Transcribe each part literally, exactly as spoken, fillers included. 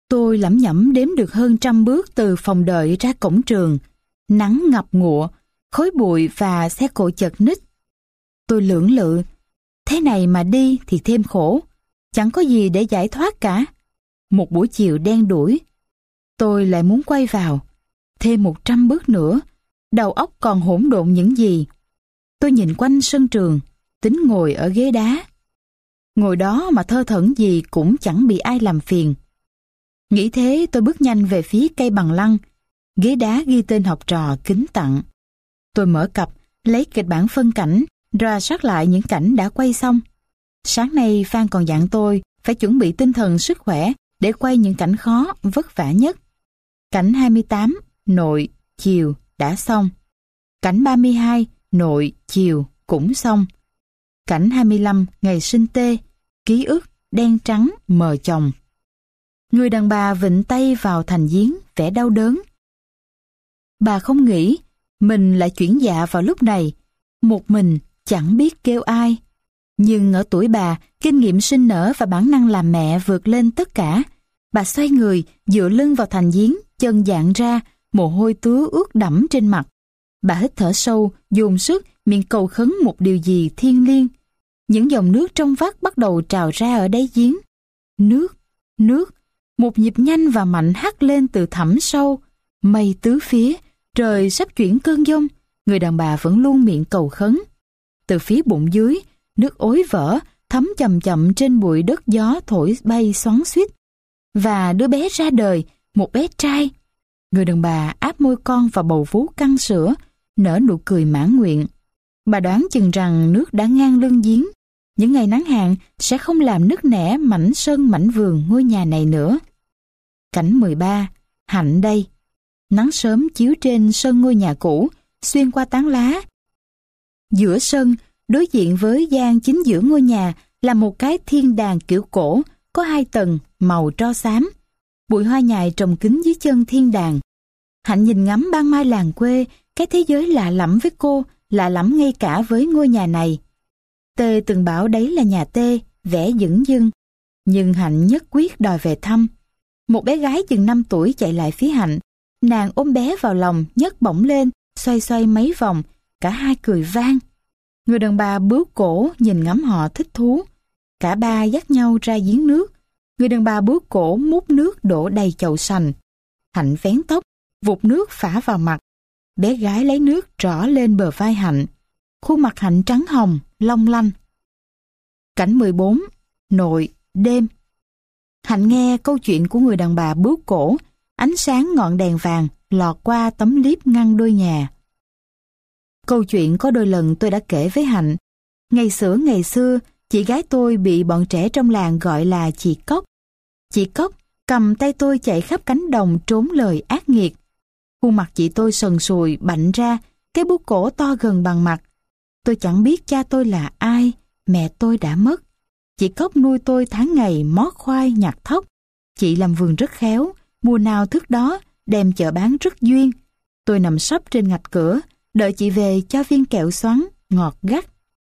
Tôi lẩm nhẩm đếm được hơn trăm bước từ phòng đợi ra cổng trường. Nắng ngập ngụa, khói bụi và xe cộ chật ních. Tôi lưỡng lự, thế này mà đi thì thêm khổ, chẳng có gì để giải thoát cả. Một buổi chiều đen đủi, tôi lại muốn quay vào. Thêm một trăm bước nữa, đầu óc còn hỗn độn những gì. Tôi nhìn quanh sân trường, tính ngồi ở ghế đá. Ngồi đó mà thơ thẩn gì cũng chẳng bị ai làm phiền. Nghĩ thế tôi bước nhanh về phía cây bằng lăng, ghế đá ghi tên học trò kính tặng. Tôi mở cặp, lấy kịch bản phân cảnh, rà soát lại những cảnh đã quay xong. Sáng nay Phan còn dặn tôi phải chuẩn bị tinh thần sức khỏe để quay những cảnh khó, vất vả nhất. Cảnh hai mươi tám, nội, chiều, đã xong. Cảnh ba mươi hai, nội, chiều, cũng xong. Cảnh hai mươi lăm, ngày sinh tê, ký ức, đen trắng, mờ chồng. Người đàn bà vịn tay vào thành giếng, vẻ đau đớn. Bà không nghĩ mình lại chuyển dạ vào lúc này, một mình, chẳng biết kêu ai. Nhưng ở tuổi bà, kinh nghiệm sinh nở và bản năng làm mẹ vượt lên tất cả. Bà xoay người, dựa lưng vào thành giếng, chân dạn ra, mồ hôi tứa ướt đẫm trên mặt. Bà hít thở sâu, dồn sức, miệng cầu khấn một điều gì thiêng liêng. Những dòng nước trong vắt bắt đầu trào ra ở đáy giếng. Nước, nước, một nhịp nhanh và mạnh hắt lên từ thẳm sâu. Mây tứ phía, trời sắp chuyển cơn giông. Người đàn bà vẫn luôn miệng cầu khấn. Từ phía bụng dưới, nước ối vỡ, thấm chậm chậm trên bụi đất gió thổi bay xoắn xuýt. Và đứa bé ra đời, một bé trai. Người đàn bà áp môi con vào bầu vú căng sữa, nở nụ cười mãn nguyện. Bà đoán chừng rằng nước đã ngang lưng giếng. Những ngày nắng hạn sẽ không làm nứt nẻ mảnh sân mảnh vườn ngôi nhà này nữa. Cảnh mười ba, Hạnh đây. Nắng sớm chiếu trên sân ngôi nhà cũ, xuyên qua tán lá. Giữa sân, đối diện với gian chính giữa ngôi nhà là một cái thiên đàng kiểu cổ, có hai tầng, màu tro xám. Bụi hoa nhài trồng kín dưới chân thiên đàng. Hạnh nhìn ngắm ban mai làng quê, cái thế giới lạ lẫm với cô, lạ lẫm ngay cả với ngôi nhà này. Tê từng bảo đấy là nhà Tê, vẻ dửng dưng. Nhưng Hạnh nhất quyết đòi về thăm. Một bé gái chừng năm tuổi chạy lại phía Hạnh. Nàng ôm bé vào lòng, nhấc bổng lên, xoay xoay mấy vòng, cả hai cười vang. Người đàn bà bướu cổ nhìn ngắm họ thích thú. Cả ba dắt nhau ra giếng nước. Người đàn bà bướu cổ múc nước đổ đầy chậu sành. Hạnh vén tóc, vụt nước phả vào mặt. Bé gái lấy nước trỏ lên bờ vai Hạnh. Khuôn mặt Hạnh trắng hồng, long lanh. Cảnh mười bốn, nội, đêm. Hạnh nghe câu chuyện của người đàn bà bướu cổ, ánh sáng ngọn đèn vàng lọt qua tấm liếp ngăn đôi nhà. Câu chuyện có đôi lần tôi đã kể với Hạnh. Ngày xưa ngày xưa, chị gái tôi bị bọn trẻ trong làng gọi là chị Cóc. Chị Cóc cầm tay tôi chạy khắp cánh đồng trốn lời ác nghiệt. Khuôn mặt chị tôi sần sùi, bạnh ra, cái bướu cổ to gần bằng mặt. Tôi chẳng biết cha tôi là ai, mẹ tôi đã mất. Chị Cóc nuôi tôi tháng ngày mót khoai nhặt thóc. Chị làm vườn rất khéo, mùa nào thức đó, đem chợ bán rất duyên. Tôi nằm sấp trên ngạch cửa, đợi chị về cho viên kẹo xoắn, ngọt gắt.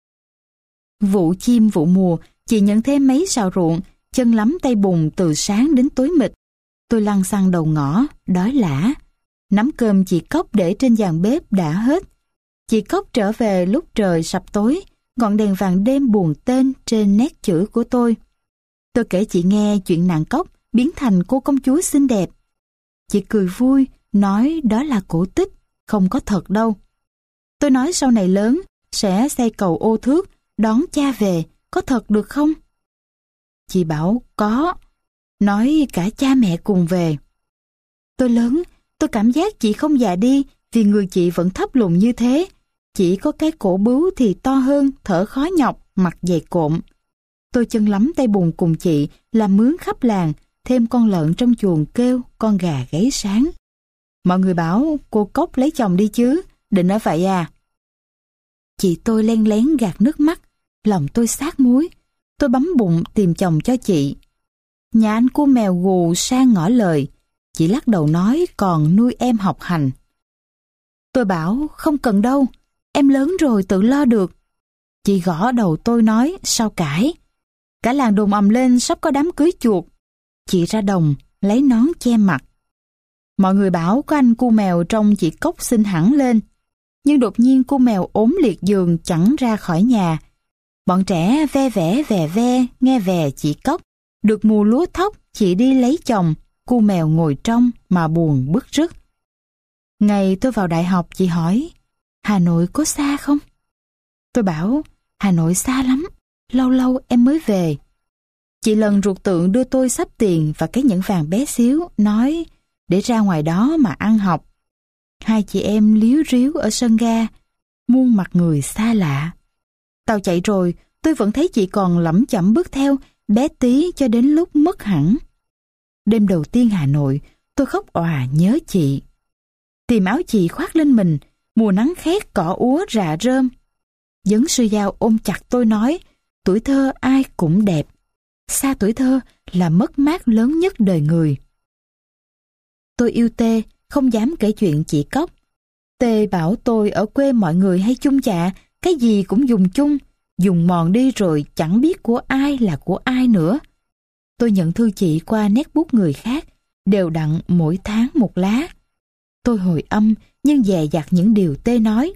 Vụ chim vụ mùa, chị nhận thêm mấy sào ruộng, chân lắm tay bùn từ sáng đến tối mịt. Tôi lăn xăng đầu ngõ, đói lả. Nắm cơm chị Cóc để trên giàn bếp đã hết. Chị Cóc trở về lúc trời sập tối, ngọn đèn vàng đêm buồn tên trên nét chữ của tôi. Tôi kể chị nghe chuyện nàng Cóc biến thành cô công chúa xinh đẹp. Chị cười vui, nói đó là cổ tích, không có thật đâu. Tôi nói sau này lớn, sẽ xây cầu ô thước, đón cha về, có thật được không? Chị bảo có, nói cả cha mẹ cùng về. Tôi lớn, tôi cảm giác chị không già đi vì người chị vẫn thấp lùn như thế. Chỉ có cái cổ bướu thì to hơn, thở khó nhọc, mặt dày cộm. Tôi chân lắm tay bùn cùng chị, làm mướn khắp làng, thêm con lợn trong chuồng kêu, con gà gáy sáng. Mọi người bảo cô Cóc lấy chồng đi chứ, định ở vậy à? Chị tôi len lén gạt nước mắt, lòng tôi xát muối. Tôi bấm bụng tìm chồng cho chị. Nhà anh cu mèo gù sang ngỏ lời. Chị lắc đầu nói còn nuôi em học hành. Tôi bảo không cần đâu, em lớn rồi tự lo được. Chị gõ đầu tôi nói sao cãi. Cả làng đồn ầm lên sắp có đám cưới chuột. Chị ra đồng lấy nón che mặt. Mọi người bảo có anh cu mèo trông chị Cốc xinh hẳn lên. Nhưng đột nhiên cu mèo ốm liệt giường chẳng ra khỏi nhà. Bọn trẻ ve vẽ ve ve nghe về chị Cốc. Được mùa lúa thóc, chị đi lấy chồng. Cu mèo ngồi trong mà buồn bứt rứt. Ngày tôi vào đại học, chị hỏi Hà Nội có xa không? Tôi bảo Hà Nội xa lắm, lâu lâu em mới về. Chị lần ruột tượng đưa tôi xấp tiền và cái nhẫn vàng bé xíu, nói để ra ngoài đó mà ăn học. Hai chị em líu ríu ở sân ga, muôn mặt người xa lạ. Tàu chạy rồi, tôi vẫn thấy chị còn lẩm chẩm bước theo, bé tí cho đến lúc mất hẳn. Đêm đầu tiên Hà Nội, tôi khóc òa nhớ chị. Tìm áo chị khoác lên mình, mùa nắng khét cỏ úa rạ rơm. Dấn sư dao ôm chặt tôi nói, tuổi thơ ai cũng đẹp. Xa tuổi thơ là mất mát lớn nhất đời người. Tôi yêu Tê, không dám kể chuyện chị Cốc. Tê bảo tôi ở quê mọi người hay chung chạ, cái gì cũng dùng chung, dùng mòn đi rồi chẳng biết của ai là của ai nữa. Tôi nhận thư chị qua nét bút người khác, đều đặn mỗi tháng một lá. Tôi hồi âm nhưng dè dặt những điều Tê nói.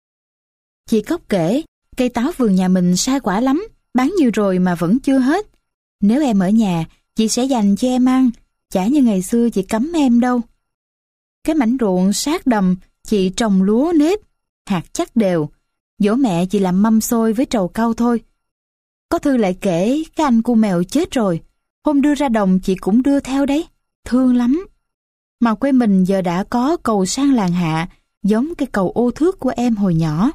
Chị Cốc kể, cây táo vườn nhà mình sai quả lắm, bán nhiều rồi mà vẫn chưa hết. Nếu em ở nhà, chị sẽ dành cho em ăn, chả như ngày xưa chị cấm em đâu. Cái mảnh ruộng sát đầm, chị trồng lúa nếp, hạt chắc đều. Dỗ mẹ chị làm mâm xôi với trầu cau thôi. Có thư lại kể cái anh cu mèo chết rồi, hôm đưa ra đồng chị cũng đưa theo đấy, thương lắm. Mà quê mình giờ đã có cầu sang làng hạ, giống cái cầu ô thước của em hồi nhỏ.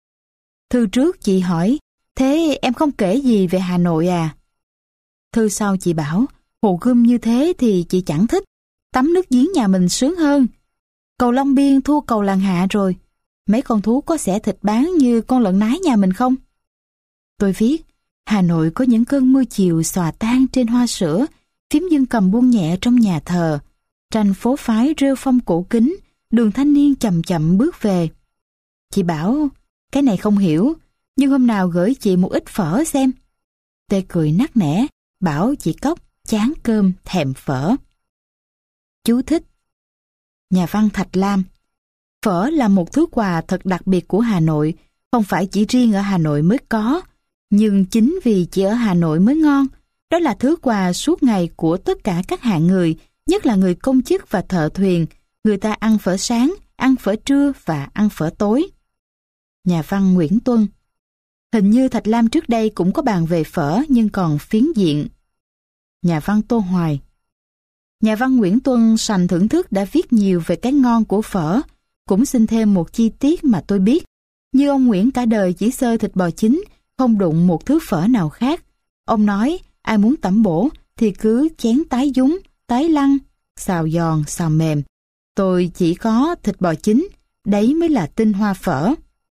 Thư trước chị hỏi, thế em không kể gì về Hà Nội à? Thư sau chị bảo, Hồ Gươm như thế thì chị chẳng thích, tắm nước giếng nhà mình sướng hơn. Cầu Long Biên thua cầu làng hạ rồi, mấy con thú có xẻ thịt bán như con lợn nái nhà mình không? Tôi viết, Hà Nội có những cơn mưa chiều xòa tan trên hoa sữa, phím dương cầm buông nhẹ trong nhà thờ, tranh phố phái rêu phong cổ kính, đường thanh niên chậm chậm bước về. Chị bảo, cái này không hiểu, nhưng hôm nào gửi chị một ít phở xem. Tê cười nắc nẻ, bảo chị Cốc chán cơm thèm phở. Chú thích. Nhà văn Thạch Lam. Phở là một thứ quà thật đặc biệt của Hà Nội, không phải chỉ riêng ở Hà Nội mới có, nhưng chính vì chỉ ở Hà Nội mới ngon. Đó là thứ quà suốt ngày của tất cả các hạng người, nhất là người công chức và thợ thuyền. Người ta ăn phở sáng, ăn phở trưa và ăn phở tối. Nhà văn Nguyễn Tuân. Hình như Thạch Lam trước đây cũng có bàn về phở nhưng còn phiến diện. Nhà văn Tô Hoài. Nhà văn Nguyễn Tuân sành thưởng thức đã viết nhiều về cái ngon của phở. Cũng xin thêm một chi tiết mà tôi biết. Như ông Nguyễn cả đời chỉ xơi thịt bò chín, không đụng một thứ phở nào khác. Ông nói, ai muốn tẩm bổ thì cứ chén tái dúng, tái lăng, xào giòn, xào mềm. Tôi chỉ có thịt bò chín, đấy mới là tinh hoa phở.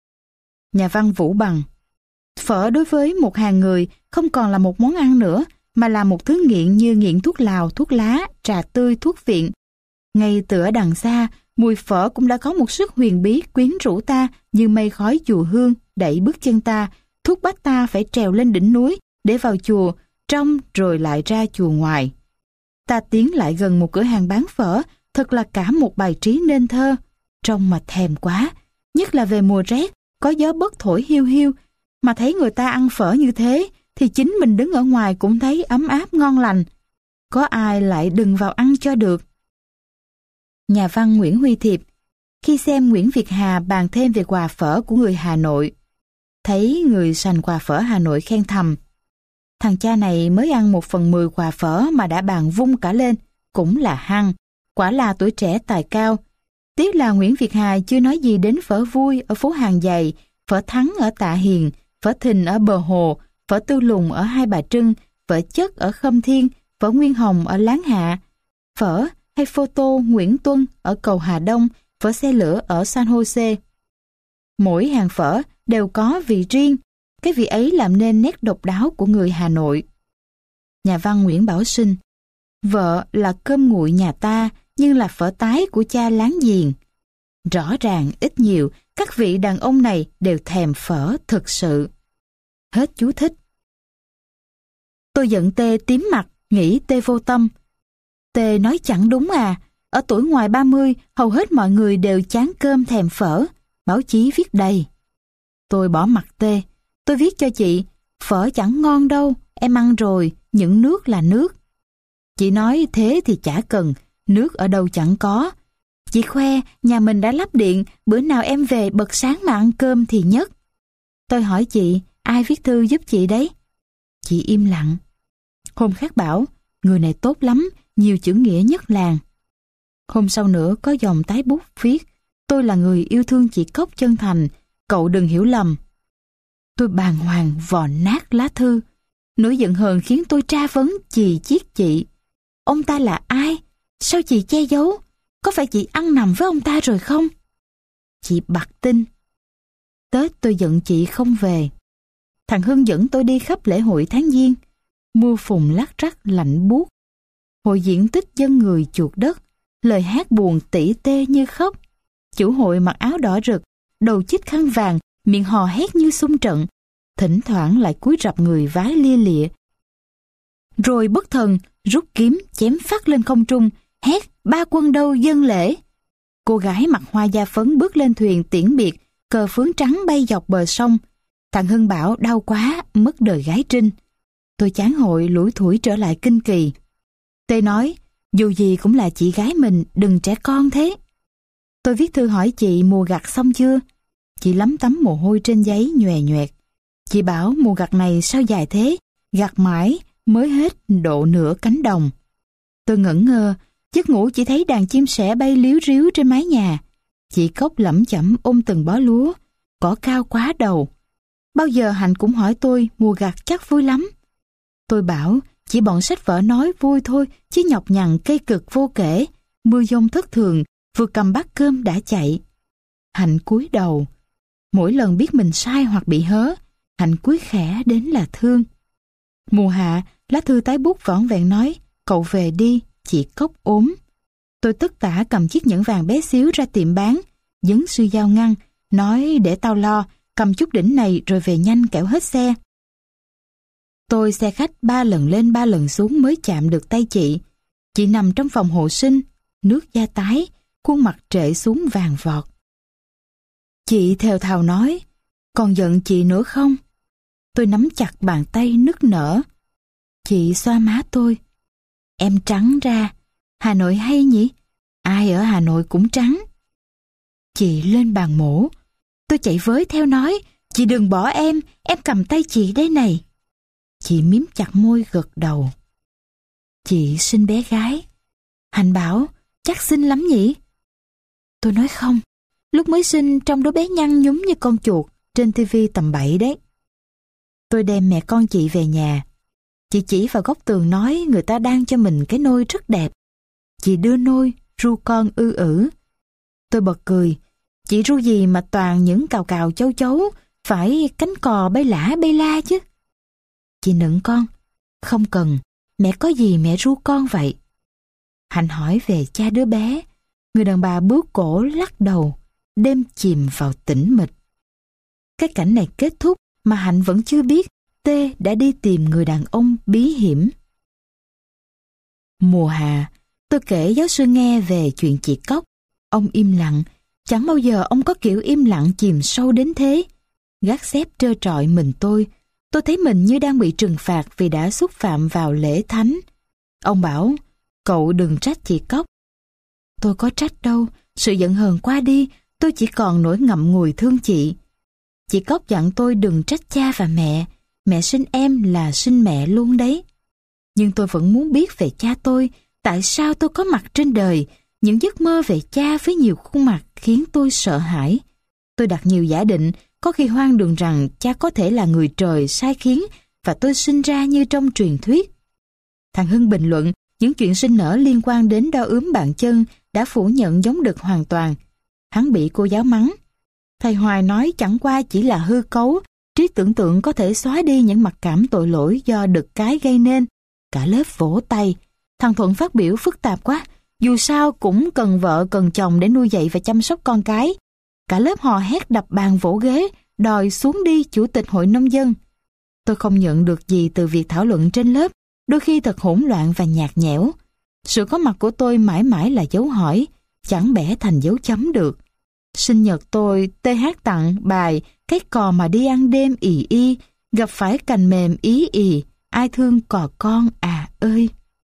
Nhà văn Vũ Bằng. Phở đối với một hàng người không còn là một món ăn nữa, mà là một thứ nghiện như nghiện thuốc lào, thuốc lá, trà tươi, thuốc viện. Ngay từ ở đằng xa, mùi phở cũng đã có một sức huyền bí quyến rũ ta như mây khói chùa hương đẩy bước chân ta, thúc bách ta phải trèo lên đỉnh núi để vào chùa, trong rồi lại ra chùa ngoài. Ta tiến lại gần một cửa hàng bán phở, thật là cả một bài trí nên thơ. Trông mà thèm quá, nhất là về mùa rét, có gió bấc thổi hiu hiu, mà thấy người ta ăn phở như thế, thì chính mình đứng ở ngoài cũng thấy ấm áp ngon lành. Có ai lại đừng vào ăn cho được. Nhà văn Nguyễn Huy Thiệp. Khi xem Nguyễn Việt Hà bàn thêm về quà phở của người Hà Nội, thấy người sành quà phở Hà Nội khen thầm, thằng cha này mới ăn một phần mười quà phở mà đã bàn vung cả lên, cũng là hăng, quả là tuổi trẻ tài cao. Tiếc là Nguyễn Việt Hà chưa nói gì đến phở vui ở phố Hàng Giày, phở Thắng ở Tạ Hiền, phở Thìn ở Bờ Hồ, phở Tư Lùng ở Hai Bà Trưng, phở Chất ở Khâm Thiên, phở Nguyên Hồng ở Láng Hạ, phở hay photo Nguyễn Tuân ở cầu Hà Đông, phở Xe Lửa ở San Jose. Mỗi hàng phở đều có vị riêng, cái vị ấy làm nên nét độc đáo của người Hà Nội. Nhà văn Nguyễn Bảo Sinh. Vợ là cơm nguội nhà ta, nhưng là phở tái của cha láng giềng. Rõ ràng ít nhiều, các vị đàn ông này đều thèm phở thực sự. Hết chú thích. Tôi giận Tê tím mặt, nghĩ Tê vô tâm. Tê nói chẳng đúng à. Ở tuổi ngoài ba mươi, hầu hết mọi người đều chán cơm thèm phở. Báo chí viết đầy. Tôi bỏ mặt Tê. Tôi viết cho chị, phở chẳng ngon đâu, em ăn rồi, những nước là nước. Chị nói thế thì chả cần, nước ở đâu chẳng có. Chị khoe nhà mình đã lắp điện, bữa nào em về bật sáng mà ăn cơm thì nhất. Tôi hỏi chị, ai viết thư giúp chị đấy? Chị im lặng. Hôm khác bảo, người này tốt lắm, nhiều chữ nghĩa nhất làng. Hôm sau nữa có dòng tái bút viết, tôi là người yêu thương chị Cốc chân thành, cậu đừng hiểu lầm. Tôi bàng hoàng vò nát lá thư. Nỗi giận hờn khiến tôi tra vấn chì chiết chị. Ông ta là ai? Sao chị che giấu? Có phải chị ăn nằm với ông ta rồi không? Chị bặt tin. Tết tôi giận chị không về. Thằng Hưng dẫn tôi đi khắp lễ hội tháng Giêng. Mưa phùn lắc rắc lạnh buốt. Hội diễn tích dân người chuột đất. Lời hát buồn tỉ tê như khóc. Chủ hội mặc áo đỏ rực, đầu chích khăn vàng, miệng hò hét như xung trận. Thỉnh thoảng lại cúi rập người vái lia lịa. Rồi bất thần rút kiếm chém phát lên không trung, hét ba quân đâu dân lễ. Cô gái mặc hoa da phấn bước lên thuyền tiễn biệt, cờ phướng trắng bay dọc bờ sông. Thằng Hưng bảo đau quá, mất đời gái Trinh. Tôi chán hội lủi thủi trở lại Kinh Kỳ. Tê nói, dù gì cũng là chị gái mình, đừng trẻ con thế. Tôi viết thư hỏi chị mùa gặt xong chưa? Chị lấm tấm mồ hôi trên giấy nhòe nhoẹt. Chị bảo mùa gặt này sao dài thế, gặt mãi mới hết độ nửa cánh đồng. Tôi ngẩn ngơ, giấc ngủ chỉ thấy đàn chim sẻ bay líu ríu trên mái nhà. Chị Cốc lẩm chẩm ôm từng bó lúa, cỏ cao quá đầu. Bao giờ Hạnh cũng hỏi tôi mùa gặt chắc vui lắm. Tôi bảo chỉ bọn sách vở nói vui thôi, chứ nhọc nhằn cây cực vô kể, mưa giông thất thường, vừa cầm bát cơm đã chạy. Hạnh cúi đầu. Mỗi lần biết mình sai hoặc bị hớ, Hạnh cúi khẽ đến là thương. Mùa hạ, lá thư tái bút vỏn vẹn nói, cậu về đi, chị Cốc ốm. Tôi tất tả cầm chiếc nhẫn vàng bé xíu ra tiệm bán, dấn suy dao ngăn, nói để tao lo, cầm chút đỉnh này rồi về nhanh kẻo hết xe. Tôi xe khách ba lần lên ba lần xuống mới chạm được tay chị. Chị nằm trong phòng hộ sinh, nước da tái, khuôn mặt trệ xuống vàng vọt. Chị thều thào nói, còn giận chị nữa không? Tôi nắm chặt bàn tay nức nở. Chị xoa má tôi. Em trắng ra, Hà Nội hay nhỉ? Ai ở Hà Nội cũng trắng. Chị lên bàn mổ. Tôi chạy với theo nói, chị đừng bỏ em, em cầm tay chị đây này. Chị mím chặt môi gật đầu. Chị sinh bé gái. Hạnh bảo, chắc xinh lắm nhỉ? Tôi nói không, lúc mới sinh trông đứa bé nhăn nhúm như con chuột, trên tivi tầm bậy đấy. Tôi đem mẹ con chị về nhà. Chị chỉ vào góc tường nói người ta đang cho mình cái nôi rất đẹp. Chị đưa nôi, ru con ư ử. Tôi bật cười. Chị ru gì mà toàn những cào cào chấu chấu, phải cánh cò bay lả bay la chứ. Chị nựng con. Không cần, mẹ có gì mẹ ru con vậy. Hạnh hỏi về cha đứa bé. Người đàn bà bước cổ lắc đầu, đêm chìm vào tĩnh mịch. Cái cảnh này kết thúc mà Hạnh vẫn chưa biết T đã đi tìm người đàn ông bí hiểm. Mùa hạ, tôi kể giáo sư nghe về chuyện chị Cốc. Ông im lặng, chẳng bao giờ ông có kiểu im lặng chìm sâu đến thế. Gác xếp trơ trọi mình tôi, tôi thấy mình như đang bị trừng phạt vì đã xúc phạm vào lễ thánh. Ông bảo, cậu đừng trách chị Cốc. Tôi có trách đâu, sự giận hờn qua đi, tôi chỉ còn nỗi ngậm ngùi thương chị. Chị Cốc dặn tôi đừng trách cha và mẹ, mẹ sinh em là sinh mẹ luôn đấy. Nhưng tôi vẫn muốn biết về cha tôi, tại sao tôi có mặt trên đời, những giấc mơ về cha với nhiều khuôn mặt khiến tôi sợ hãi. Tôi đặt nhiều giả định, có khi hoang đường rằng cha có thể là người trời sai khiến và tôi sinh ra như trong truyền thuyết. Thằng Hưng bình luận, những chuyện sinh nở liên quan đến đau ướm bàn chân đã phủ nhận giống đực hoàn toàn. Hắn bị cô giáo mắng. Thầy Hoài nói chẳng qua chỉ là hư cấu, trí tưởng tượng có thể xóa đi những mặc cảm tội lỗi do đực cái gây nên. Cả lớp vỗ tay. Thằng Thuận phát biểu phức tạp quá, dù sao cũng cần vợ cần chồng để nuôi dạy và chăm sóc con cái. Cả lớp hò hét đập bàn vỗ ghế, đòi xuống đi chủ tịch hội nông dân. Tôi không nhận được gì từ việc thảo luận trên lớp, đôi khi thật hỗn loạn và nhạt nhẽo. Sự có mặt của tôi mãi mãi là dấu hỏi, chẳng bẻ thành dấu chấm được. Sinh nhật tôi, tê hát tặng bài Cái cò mà đi ăn đêm ì y, gặp phải cành mềm ý ì, ai thương cò con à ơi.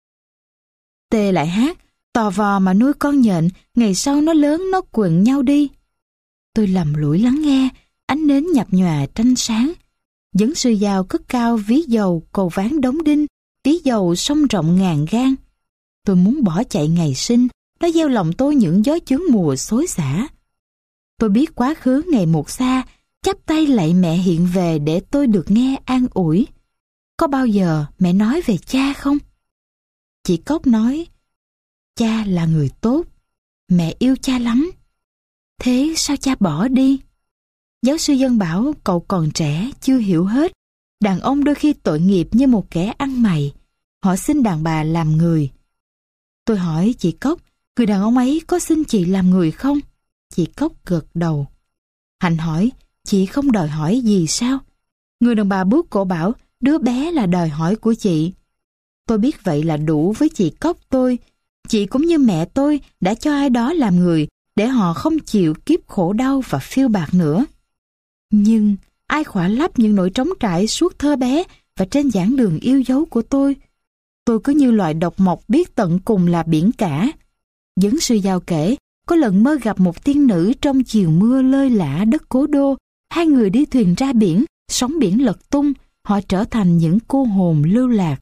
Tê lại hát, tò vò mà nuôi con nhện, ngày sau nó lớn nó quần nhau đi. Tôi lầm lũi lắng nghe, ánh nến nhập nhòa tranh sáng. Dẫn sư dao cất cao ví dầu cầu ván đóng đinh, ví dầu sông rộng ngàn gang. Tôi muốn bỏ chạy ngày sinh, nó gieo lòng tôi những gió chướng mùa xối xả. Tôi biết quá khứ ngày một xa, chắp tay lạy mẹ hiện về để tôi được nghe an ủi. Có bao giờ mẹ nói về cha không? Chị Cốc nói, cha là người tốt, mẹ yêu cha lắm. Thế sao cha bỏ đi? Giáo sư Dân bảo cậu còn trẻ, chưa hiểu hết. Đàn ông đôi khi tội nghiệp như một kẻ ăn mày. Họ xin đàn bà làm người. Tôi hỏi chị Cốc, người đàn ông ấy có xin chị làm người không? Chị Cốc gật đầu. Hạnh hỏi, chị không đòi hỏi gì sao? Người đàn bà bước cổ bảo, đứa bé là đòi hỏi của chị. Tôi biết vậy là đủ với chị Cốc tôi. Chị cũng như mẹ tôi đã cho ai đó làm người để họ không chịu kiếp khổ đau và phiêu bạt nữa. Nhưng ai khỏa lấp những nỗi trống trải suốt thơ bé và trên giảng đường yêu dấu của tôi? Tôi cứ như loài độc mộc biết tận cùng là biển cả. Dẫn sư Giao kể, có lần mơ gặp một tiên nữ trong chiều mưa lơi lả đất Cố Đô. Hai người đi thuyền ra biển, sóng biển lật tung, họ trở thành những cô hồn lưu lạc.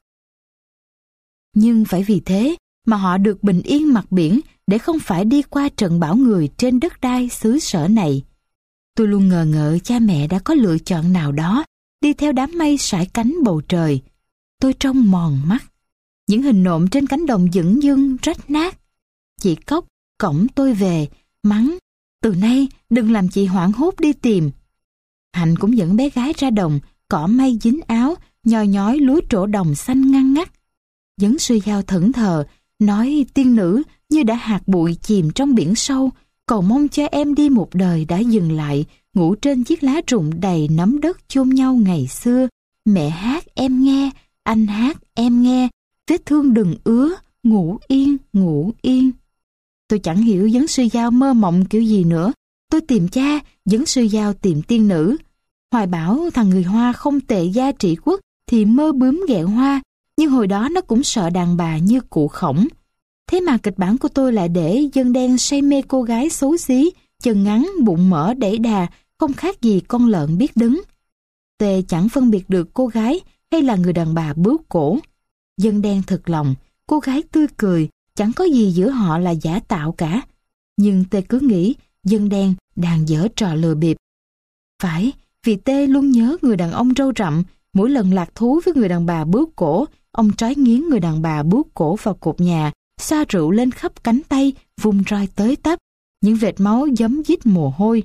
Nhưng phải vì thế mà họ được bình yên mặt biển để không phải đi qua trận bão người trên đất đai xứ sở này. Tôi luôn ngờ ngợ cha mẹ đã có lựa chọn nào đó, đi theo đám mây sải cánh bầu trời. Tôi trông mòn mắt. Những hình nộm trên cánh đồng dửng dưng rách nát. Chị Cốc cõng tôi về, mắng, từ nay đừng làm chị hoảng hốt đi tìm. Hạnh cũng dẫn bé gái ra đồng, cỏ mây dính áo, nhoi nhói lúa trổ đồng xanh ngăn ngắt. Dẫn sư Giao thẫn thờ, nói tiên nữ như đã hạt bụi chìm trong biển sâu, cầu mong cho em đi một đời đã dừng lại, ngủ trên chiếc lá rụng đầy nấm đất chôn nhau ngày xưa. Mẹ hát em nghe, anh hát em nghe, vết thương đừng ứa, ngủ yên, ngủ yên. Tôi chẳng hiểu Dẫn sư Giao mơ mộng kiểu gì nữa. Tôi tìm cha, Dẫn sư Giao tìm tiên nữ. Hoài bảo thằng người Hoa không tệ gia trị quốc thì mơ bướm ghẹo hoa, nhưng hồi đó nó cũng sợ đàn bà như cụ Khổng. Thế mà kịch bản của tôi lại để dân đen say mê cô gái xấu xí, chân ngắn, bụng mỡ đẩy đà, không khác gì con lợn biết đứng. Tề chẳng phân biệt được cô gái hay là người đàn bà bướu cổ. Dân đen thực lòng, cô gái tươi cười, chẳng có gì giữa họ là giả tạo cả. Nhưng Tê cứ nghĩ dân đen đang giở trò lừa bịp. Phải, vì Tê luôn nhớ người đàn ông râu rậm, mỗi lần lạc thú với người đàn bà bướu cổ, ông trói nghiến người đàn bà bướu cổ vào cột nhà, xoa rượu lên khắp cánh tay, vung roi tới tấp, những vệt máu giấm dít mồ hôi.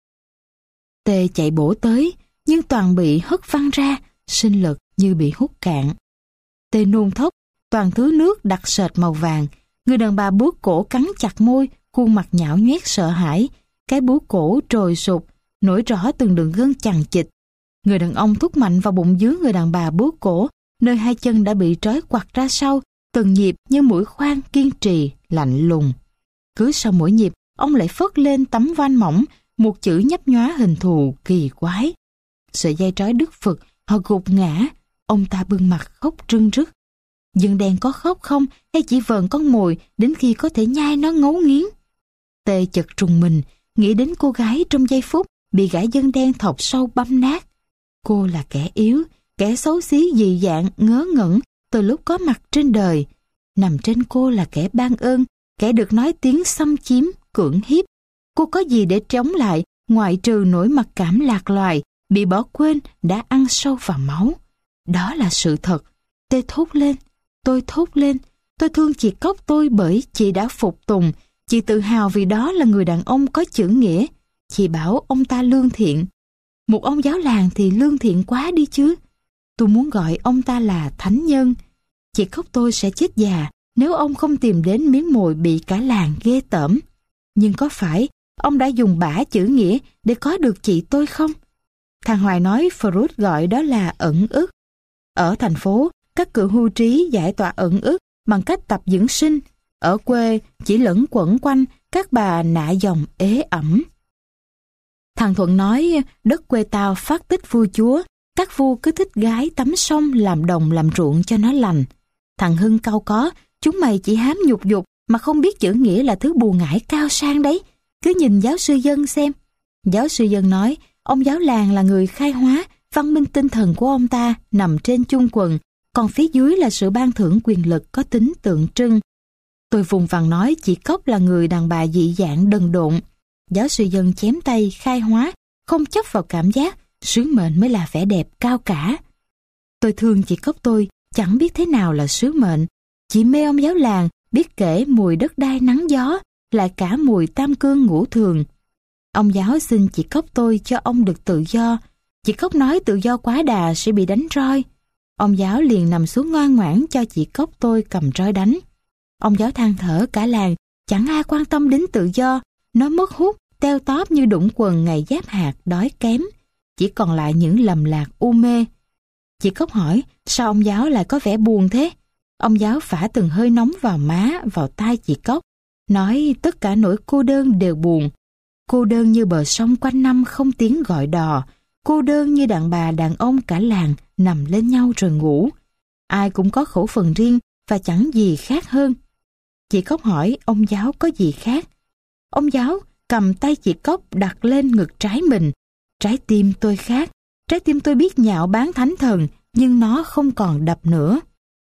Tê chạy bổ tới, nhưng toàn bị hất văng ra, sinh lực như bị hút cạn. Tê nôn thốc, toàn thứ nước đặc sệt màu vàng. Người đàn bà bướu cổ cắn chặt môi, khuôn mặt nhão nhoét sợ hãi. Cái bướu cổ trồi sụp, nổi rõ từng đường gân chằng chịt. Người đàn ông thúc mạnh vào bụng dưới người đàn bà bướu cổ, nơi hai chân đã bị trói quặt ra sau, từng nhịp như mũi khoan kiên trì, lạnh lùng. Cứ sau mỗi nhịp, ông lại phớt lên tấm van mỏng, một chữ nhấp nhóa hình thù kỳ quái. Sợi dây trói đứt phực, họ gục ngã, ông ta bưng mặt khóc rưng rức. Dân đen có khóc không hay chỉ vờn con mồi đến khi có thể nhai nó ngấu nghiến? Tê chợt trùng mình, nghĩ đến cô gái trong giây phút bị gã dân đen thọc sâu băm nát. Cô là kẻ yếu, kẻ xấu xí dị dạng, ngớ ngẩn từ lúc có mặt trên đời. Nằm trên cô là kẻ ban ơn, kẻ được nói tiếng xâm chiếm, cưỡng hiếp. Cô có gì để chống lại ngoại trừ nỗi mặc cảm lạc loài, bị bỏ quên đã ăn sâu vào máu. Đó là sự thật. Tê thốt lên, tôi thốt lên. Tôi thương chị Cốc tôi bởi chị đã phục tùng. Chị tự hào vì đó là người đàn ông có chữ nghĩa. Chị bảo ông ta lương thiện. Một ông giáo làng thì lương thiện quá đi chứ. Tôi muốn gọi ông ta là thánh nhân. Chị Cốc tôi sẽ chết già nếu ông không tìm đến miếng mồi bị cả làng ghê tởm. Nhưng có phải ông đã dùng bả chữ nghĩa để có được chị tôi không? Thằng Hoài nói Freud gọi đó là ẩn ức. Ở thành phố, các cựu hưu trí giải tỏa ẩn ức bằng cách tập dưỡng sinh. Ở quê chỉ lẫn quẩn quanh các bà nạ dòng ế ẩm. Thằng Thuận nói đất quê tao phát tích vua chúa, các vua cứ thích gái tắm sông làm đồng làm ruộng cho nó lành. Thằng Hưng cau có, chúng mày chỉ hám nhục dục mà không biết chữ nghĩa là thứ bùa ngải cao sang đấy. Cứ nhìn giáo sư Dân xem. Giáo sư Dân nói ông giáo làng là người khai hóa, văn minh tinh thần của ông ta nằm trên chung quần, còn phía dưới là sự ban thưởng quyền lực có tính tượng trưng. Tôi vùng vằng nói chị Cốc là người đàn bà dị dạng đần độn. Giáo sư Dân chém tay khai hóa, không chấp vào cảm giác, sứ mệnh mới là vẻ đẹp cao cả. Tôi thương chị Cốc tôi, chẳng biết thế nào là sứ mệnh. Chị mê ông giáo làng, biết kể mùi đất đai nắng gió, lại cả mùi tam cương ngũ thường. Ông giáo xin chị Cốc tôi cho ông được tự do. Chị Cốc nói tự do quá đà sẽ bị đánh roi. Ông giáo liền nằm xuống ngoan ngoãn cho chị Cốc tôi cầm roi đánh. Ông giáo than thở cả làng, chẳng ai quan tâm đến tự do, nó mất hút, teo tóp như đụng quần ngày giáp hạt đói kém. Chỉ còn lại những lầm lạc u mê. Chị Cốc hỏi, sao ông giáo lại có vẻ buồn thế? Ông giáo phả từng hơi nóng vào má, vào tai chị Cốc, nói tất cả nỗi cô đơn đều buồn. Cô đơn như bờ sông quanh năm không tiếng gọi đò, cô đơn như đàn bà đàn ông cả làng nằm lên nhau rồi ngủ. Ai cũng có khẩu phần riêng và chẳng gì khác hơn. Chị Cốc hỏi ông giáo có gì khác. Ông giáo cầm tay chị Cốc đặt lên ngực trái mình. Trái tim tôi khác, trái tim tôi biết nhạo báng thánh thần, nhưng nó không còn đập nữa.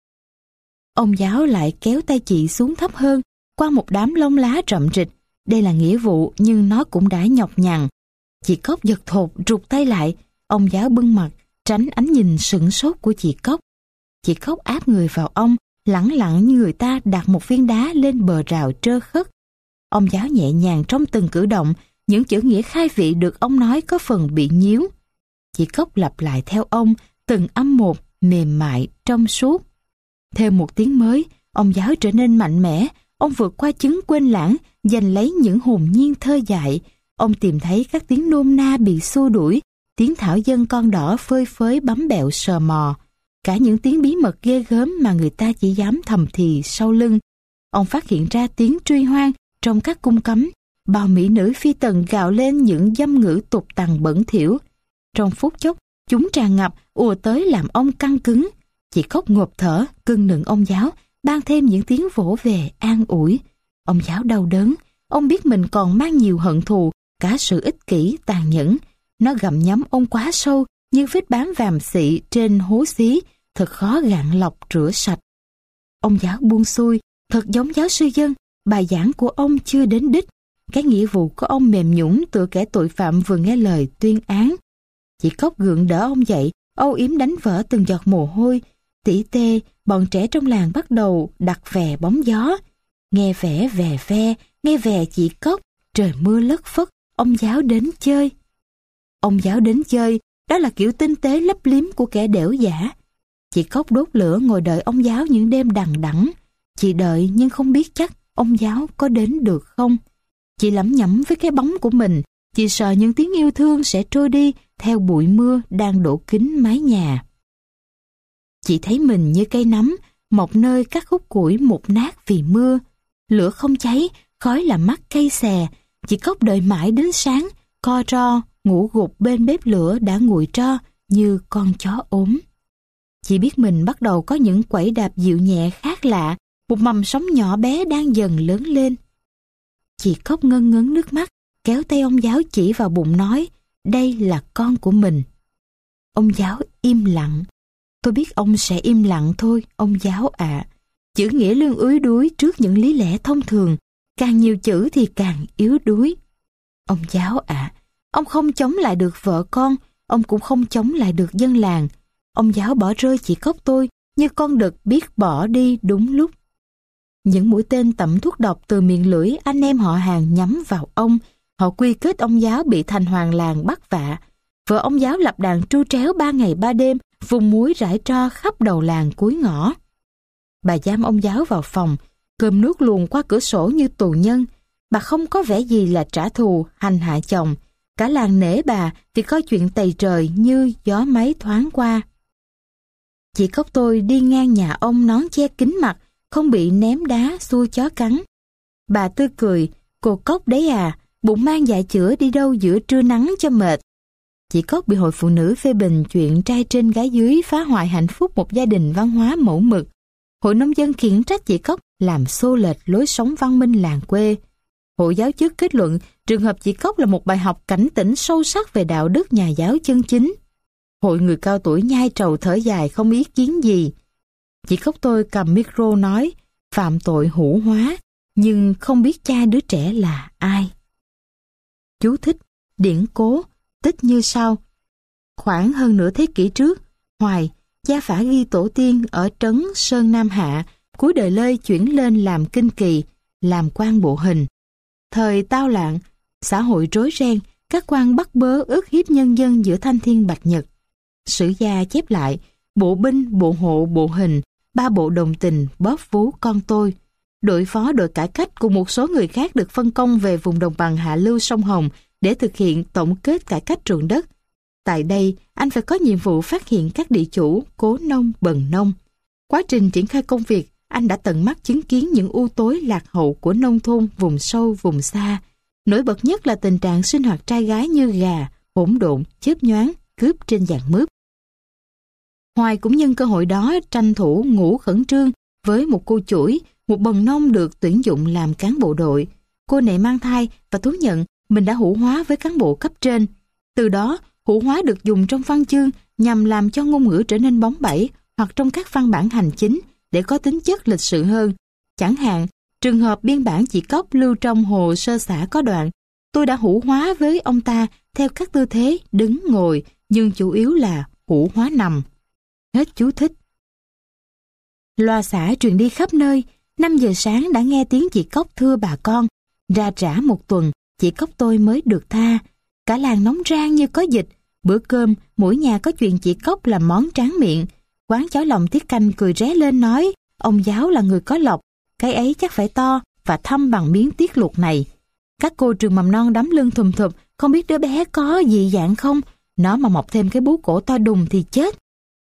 Ông giáo lại kéo tay chị xuống thấp hơn, qua một đám lông lá rậm rịch. Đây là nghĩa vụ nhưng nó cũng đã nhọc nhằn. Chị Cốc giật thột rụt tay lại. Ông giáo bưng mặt, tránh ánh nhìn sửng sốt của chị Cốc. Chị Cốc áp người vào ông, lẳng lặng như người ta đặt một viên đá lên bờ rào trơ khất. Ông giáo nhẹ nhàng trong từng cử động, những chữ nghĩa khai vị được ông nói có phần bị nhíu. Chị Cốc lặp lại theo ông, từng âm một, mềm mại, trong suốt. Thêm một tiếng mới, ông giáo trở nên mạnh mẽ, ông vượt qua chứng quên lãng, giành lấy những hồn nhiên thơ dại. Ông tìm thấy các tiếng nôm na bị xua đuổi, tiếng thảo dân con đỏ phơi phới bấm bẹo sờ mò, cả những tiếng bí mật ghê gớm mà người ta chỉ dám thầm thì sau lưng. Ông phát hiện ra tiếng truy hoang trong các cung cấm, bao mỹ nữ phi tần gào lên những dâm ngữ tục tằn bẩn thỉu. Trong phút chốc, chúng tràn ngập ùa tới làm ông căng cứng. Chị Cốc ngộp thở, cưng nựng ông giáo, ban thêm những tiếng vỗ về an ủi. Ông giáo đau đớn, ông biết mình còn mang nhiều hận thù, cả sự ích kỷ tàn nhẫn. Nó gặm nhấm ông quá sâu, như vết bám vàm xị trên hố xí, thật khó gạn lọc rửa sạch. Ông giáo buông xuôi, thật giống giáo sư Dân, bài giảng của ông chưa đến đích. Cái nghĩa vụ của ông mềm nhũn tựa kẻ tội phạm vừa nghe lời tuyên án. Chị Cốc gượng đỡ ông dậy, âu yếm đánh vỡ từng giọt mồ hôi. Tỉ tê, bọn trẻ trong làng bắt đầu đặt vè bóng gió. Nghe vẻ vè ve, nghe vè chị Cốc, trời mưa lất phất, ông giáo đến chơi. Ông giáo đến chơi, đó là kiểu tinh tế lấp liếm của kẻ đểu giả. Chị Cốc đốt lửa ngồi đợi ông giáo những đêm đằng đẵng. Chị đợi nhưng không biết chắc ông giáo có đến được không. Chị lẩm nhẩm với cái bóng của mình, chị sợ những tiếng yêu thương sẽ trôi đi theo bụi mưa đang đổ kín mái nhà. Chị thấy mình như cây nấm, một nơi các khúc củi mục nát vì mưa. Lửa không cháy, khói làm mắt cay xè. Chị Cốc đợi mãi đến sáng, co ro, ngủ gục bên bếp lửa đã nguội tro như con chó ốm. Chị biết mình bắt đầu có những quẩy đạp dịu nhẹ khác lạ, một mầm sống nhỏ bé đang dần lớn lên. Chị Cốc ngân ngấn nước mắt, kéo tay ông giáo chỉ vào bụng nói, đây là con của mình. Ông giáo im lặng. Tôi biết ông sẽ im lặng thôi, ông giáo ạ. À. Chữ nghĩa lương yếu đuối trước những lý lẽ thông thường, càng nhiều chữ thì càng yếu đuối. Ông giáo ạ, à, ông không chống lại được vợ con, ông cũng không chống lại được dân làng. Ông giáo bỏ rơi chị Cốc tôi như con đực biết bỏ đi đúng lúc. Những mũi tên tẩm thuốc độc từ miệng lưỡi anh em họ hàng nhắm vào ông. Họ quy kết ông giáo bị thành hoàng làng bắt vạ. Vợ ông giáo lập đàn tru tréo ba ngày ba đêm, vùng muối rải tro khắp đầu làng cuối ngõ. Bà giam ông giáo vào phòng, cơm nước luồn qua cửa sổ như tù nhân. Bà không có vẻ gì là trả thù, hành hạ chồng. Cả làng nể bà vì coi chuyện tày trời như gió máy thoáng qua. Chị Cốc tôi đi ngang nhà ông nón che kín mặt, không bị ném đá xua chó cắn. Bà tươi cười, cô Cốc đấy à, bụng mang dạ chữa đi đâu giữa trưa nắng cho mệt. Chị Cốc bị hội phụ nữ phê bình chuyện trai trên gái dưới phá hoại hạnh phúc một gia đình văn hóa mẫu mực. Hội nông dân khiển trách chị Cốc làm xô lệch lối sống văn minh làng quê. Hội giáo chức kết luận trường hợp chị Cốc là một bài học cảnh tỉnh sâu sắc về đạo đức nhà giáo chân chính. Hội người cao tuổi nhai trầu thở dài không ý kiến gì. Chị Cốc tôi cầm micro nói phạm tội hủ hóa, nhưng không biết cha đứa trẻ là ai. Chú thích, điển cố, tích như sau. Khoảng hơn nửa thế kỷ trước, Hoài, gia phả ghi tổ tiên ở trấn Sơn Nam Hạ, cuối đời Lê chuyển lên làm kinh kỳ, làm quan bộ hình. Thời Tao Lạng, xã hội rối ren, các quan bắt bớ ức hiếp nhân dân giữa thanh thiên bạch nhật. Sử gia chép lại, bộ binh, bộ hộ, bộ hình, ba bộ đồng tình bóp vú con tôi. Đội phó đội cải cách cùng một số người khác được phân công về vùng đồng bằng hạ lưu sông Hồng để thực hiện tổng kết cải cách ruộng đất. Tại đây, anh phải có nhiệm vụ phát hiện các địa chủ, cố nông, bần nông. Quá trình triển khai công việc, anh đã tận mắt chứng kiến những ưu tối lạc hậu của nông thôn vùng sâu, vùng xa. Nổi bật nhất là tình trạng sinh hoạt trai gái như gà, hỗn độn, chớp nhoáng, cướp trên dạng mướp. Hoài cũng nhân cơ hội đó tranh thủ ngủ khẩn trương với một cô chuỗi, một bần nông được tuyển dụng làm cán bộ đội. Cô này mang thai và thú nhận mình đã hữu hóa với cán bộ cấp trên. Từ đó, hữu hóa được dùng trong văn chương nhằm làm cho ngôn ngữ trở nên bóng bẩy hoặc trong các văn bản hành chính để có tính chất lịch sự hơn. Chẳng hạn, trường hợp biên bản chị Cốc lưu trong hồ sơ xã có đoạn tôi đã hữu hóa với ông ta theo các tư thế đứng ngồi, nhưng chủ yếu là hữu hóa nằm. Hết chú thích. Loa xã truyền đi khắp nơi. Năm giờ sáng đã nghe tiếng chị Cốc thưa bà con. Ra trả một tuần, chị Cốc tôi mới được tha. Cả làng nóng rang như có dịch. Bữa cơm, mỗi nhà có chuyện chị Cốc làm món tráng miệng. Quán cháo lòng tiết canh cười ré lên nói, ông giáo là người có lộc, cái ấy chắc phải to và thăm bằng miếng tiết luộc này. Các cô trường mầm non đấm lưng thùm thụp, không biết đứa bé có dị dạng không, nó mà mọc thêm cái bú cổ to đùng thì chết.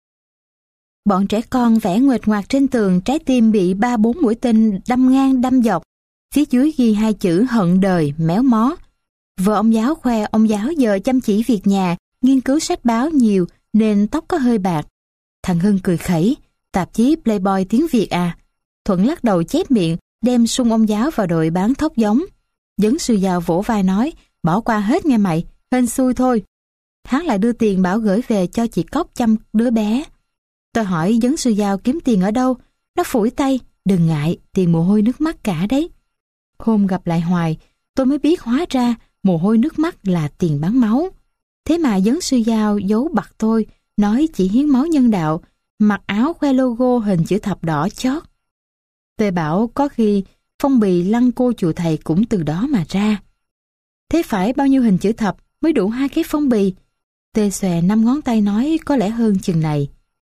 Bọn trẻ con vẽ nguệch ngoạc trên tường, trái tim bị ba bốn mũi tên đâm ngang đâm dọc. Phía dưới ghi hai chữ hận đời, méo mó. Vợ ông giáo khoe ông giáo giờ chăm chỉ việc nhà, nghiên cứu sách báo nhiều nên tóc có hơi bạc. Thằng Hưng cười khẩy, tạp chí Playboy tiếng Việt à. Thuận lắc đầu chép miệng, đem sung ông giáo vào đội bán thóc giống. Dấn sư giàu vỗ vai nói, bỏ qua hết nghe mày, hên xui thôi. Hắn lại đưa tiền bảo gửi về cho chị Cốc chăm đứa bé. Tôi hỏi Dấn sư giàu kiếm tiền ở đâu, nó phủi tay, đừng ngại, tiền mồ hôi nước mắt cả đấy. Hôm gặp lại Hoài, tôi mới biết hóa ra mồ hôi nước mắt là tiền bán máu. Thế mà Dấn sư giàu giấu bặt tôi, nói chỉ hiến máu nhân đạo, mặc áo khoe logo hình chữ thập đỏ chót. Tôi bảo có khi phong bì lăng cô chùa thầy cũng từ đó mà ra. Thế phải bao nhiêu hình chữ thập mới đủ hai cái phong bì? Tê xòe năm ngón tay nói có lẽ hơn chừng này.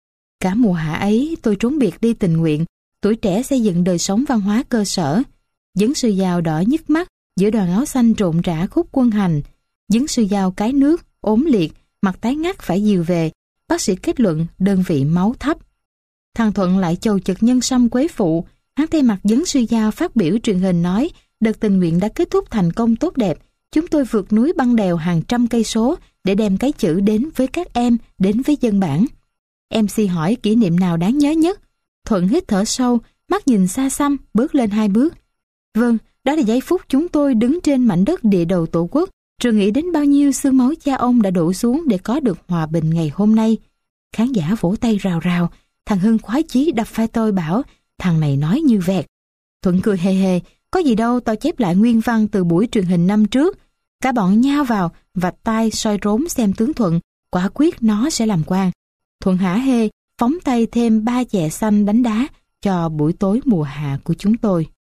Cả mùa hạ ấy tôi trốn biệt đi tình nguyện, tuổi trẻ xây dựng đời sống văn hóa cơ sở. Dấn sư giàu đỏ nhức mắt giữa đoàn áo xanh rộn rã khúc quân hành. Dấn sư giàu cái nước, ốm liệt, mặt tái ngắt phải dìu về. Bác sĩ kết luận đơn vị máu thấp. Thằng Thuận lại chầu chực nhân sâm quế phụ. Hắn thay mặt Dấn sư giàu phát biểu truyền hình nói đợt tình nguyện đã kết thúc thành công tốt đẹp. Chúng tôi vượt núi băng đèo hàng trăm cây số để đem cái chữ đến với các em, đến với dân bản. em xê hỏi kỷ niệm nào đáng nhớ nhất. Thuận hít thở sâu, mắt nhìn xa xăm, bước lên hai bước. Vâng, đó là giây phút chúng tôi đứng trên mảnh đất địa đầu Tổ quốc, rồi nghĩ đến bao nhiêu xương máu cha ông đã đổ xuống để có được hòa bình ngày hôm nay. Khán giả vỗ tay rào rào. Thằng Hưng khoái chí đập vai tôi bảo, thằng này nói như vẹt. Thuận cười hề hề, có gì đâu, tao chép lại nguyên văn từ buổi truyền hình năm trước. Cả bọn nhao vào, vạch tay soi rốn xem tướng Thuận, quả quyết nó sẽ làm quan. Thuận hả hê, phóng tay thêm ba chè xanh đánh đá cho buổi tối mùa hạ của chúng tôi.